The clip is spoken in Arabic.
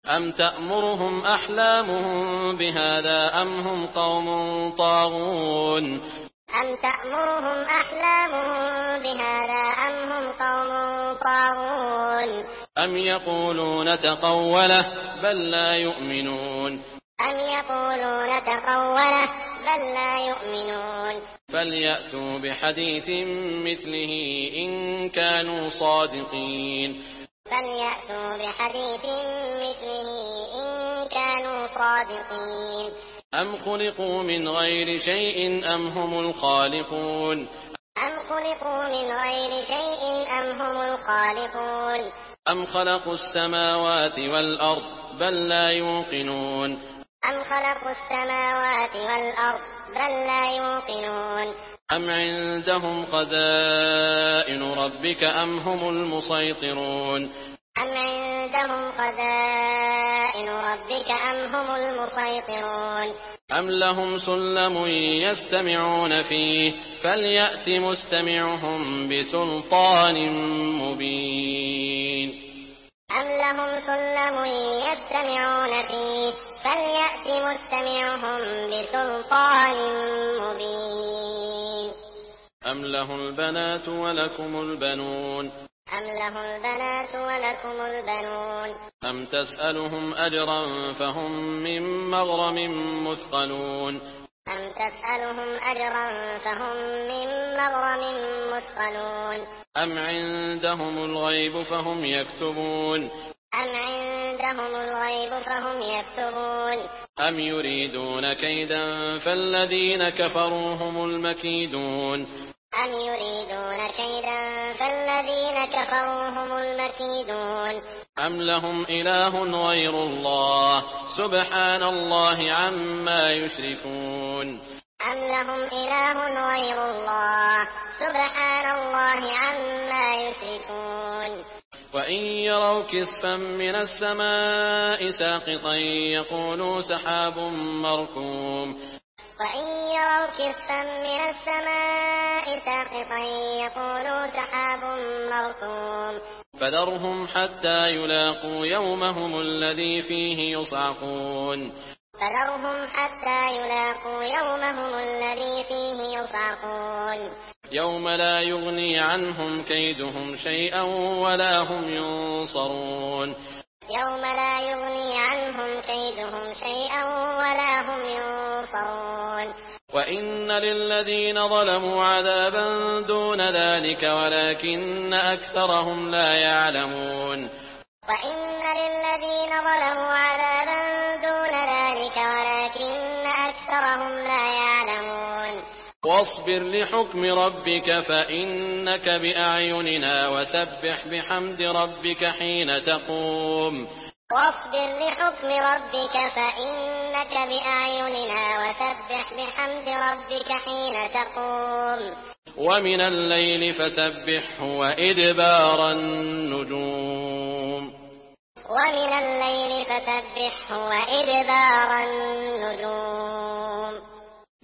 أَمْ تَأْمُرُهُمْ أَحْلَامُهُم بِهَٰذَا أَمْ هُمْ قَوْمٌ طَاغُونَ أَمْ تَأْمُرُهُمْ أَحْلَامُهُم بِهَٰذَا أَمْ هُمْ قَوْمٌ طَاغُونَ أَمْ يَقُولُونَ تَقَوَّلَهُ بَل لَّا يُؤْمِنُونَ أَمْ يَقُولُونَ تَقَوَّلَهُ بَل لَّا يُؤْمِنُونَ فَلْيَأْتُوا بِحَدِيثٍ مِّثْلِهِ إِن كَانُوا صَادِقِينَ فَلْيَأْتُوا بِحَدِيثٍ مِّثْلِهِ إِن كَانُوا صَادِقِينَ أَمْ خُلِقُوا مِنْ غَيْرِ شَيْءٍ أَمْ هُمُ الْخَالِقُونَ أَمْ خُلِقُوا مِنْ غَيْرِ شَيْءٍ أَمْ هُمُ الْخَالِقُونَ أَمْ خَلَقُوا السَّمَاوَاتِ وَالْأَرْضَ بَل لَّا يُوقِنُونَ أَمْ خَلَقُوا السَّمَاوَاتِ وَالْأَرْضَ بَل لَّا يُوقِنُونَ أَمْ عِندَهُمْ خَزَائِنُ رَبِّكَ أَمْ هُمُ الْمُصَيْطِرُونَ أَمْ عِندَهُمْ خَزَائِنُ رَبِّكَ أَمْ هُمُ الْمُصَيْطِرُونَ أَمْ لَهُمْ سُلَّمٌ يَسْتَمِعُونَ فِيهِ فَلْيَأْتِ مُسْتَمِعُهُم بِسُلْطَانٍ مُّبِينٍ أَمْ لَهُمْ سُلَّمٌ يَسْتَمِعُونَ فِيهِ فَلْيَأْتِ مُسْتَمِعُهُم بِسُلْطَانٍ مُّبِينٍ أَمْ له الْبَنَاتُ وَلَكُمُ الْبَنُونَ أَمْ لَهُ الْبَنَاتُ وَلَكُمُ الْبَنُونَ أَمْ تَسْأَلُهُمْ أَجْرًا فَهُم مِّن مَّغْرَمٍ مُّثْقَلُونَ أَمْ تَسْأَلُهُمْ أَجْرًا فَهُم مِّن مَّغْرَمٍ مُّثْقَلُونَ أَمْ عِندَهُمُ الْغَيْبُ فَهُمْ يَكْتُبُونَ أَمْ عِندَهُمُ الْغَيْبُ فَهُمْ يَكْتُبُونَ أَمْ يُرِيدُونَ كَيْدًا فَالَّذِينَ كَفَرُوا هُمُ الْمَكِيدُونَ أَمْ يُرِيدُونَ كَيْدًا فَالَّذِينَ كَفَرُوا هُمُ الْمَكِيدُونَ أَمْ لَهُمْ إِلَٰهٌ غَيْرُ اللَّهِ سُبْحَانَ اللَّهِ عَمَّا يُشْرِكُونَ أَمْ لَهُمْ إِلَٰهٌ غَيْرُ اللَّهِ سُبْحَانَ اللَّهِ عَمَّا يُشْرِكُونَ وَإِن يَرَوْا كِسْفًا مِّنَ السَّمَاءِ سَاقِطًا يَقُولُوا سَحَابٌ مَّرْكُومٌ وَإِن يَرَوْا كِسْفًا مِّنَ السَّمَاءِ سَاقِطًا يَقُولُوا سَحَابٌ مَّرْكُومٌ فَذَرْهُمْ حَتَّىٰ يُلَاقُوا يَوْمَهُمُ الَّذِي فِيهِ يُصْعَقُونَ فَذَرْهُمْ حَتَّىٰ يُلَاقُوا يَوْمَهُمُ الَّذِي فِيهِ يُصْعَقُونَ يَوْمَ لَا يُغْنِي عَنْهُمْ كَيْدُهُمْ شَيْئًا وَلَا هُمْ يُنصَرُونَ يَوْمَ لَا يُغْنِي عَنْهُمْ كَيْدُهُمْ شَيْئًا وَلَا هُمْ يُنصَرُونَ وَإِنَّ لِلَّذِينَ ظَلَمُوا عَذَابًا دُونَ ذَٰلِكَ وَلَٰكِنَّ أَكْثَرَهُمْ لَا يَعْلَمُونَ وَإِنَّ لِلَّذِينَ ظَلَمُوا عَذَابًا دُونَ ذَٰلِكَ وَلَٰكِنَّ أَكْثَرَهُمْ لَا يَعْلَمُونَ وَاصْبِرْ لِحُكْمِ رَبِّكَ فَإِنَّكَ بِأَعْيُنِنَا وَسَبِّحْ بِحَمْدِ رَبِّكَ حِينَ تَقُومُ وَاصْبِرْ لِحُكْمِ رَبِّكَ فَإِنَّكَ بِأَعْيُنِنَا وَسَبِّحْ بِحَمْدِ رَبِّكَ حِينَ تَقُومُ وَمِنَ اللَّيْلِ فَسَبِّحْهُ وَإِدْبَارَ النُّجُومِ وَمِنَ اللَّيْلِ فَسَبِّحْهُ وَإِدْبَارَ النُّجُومِ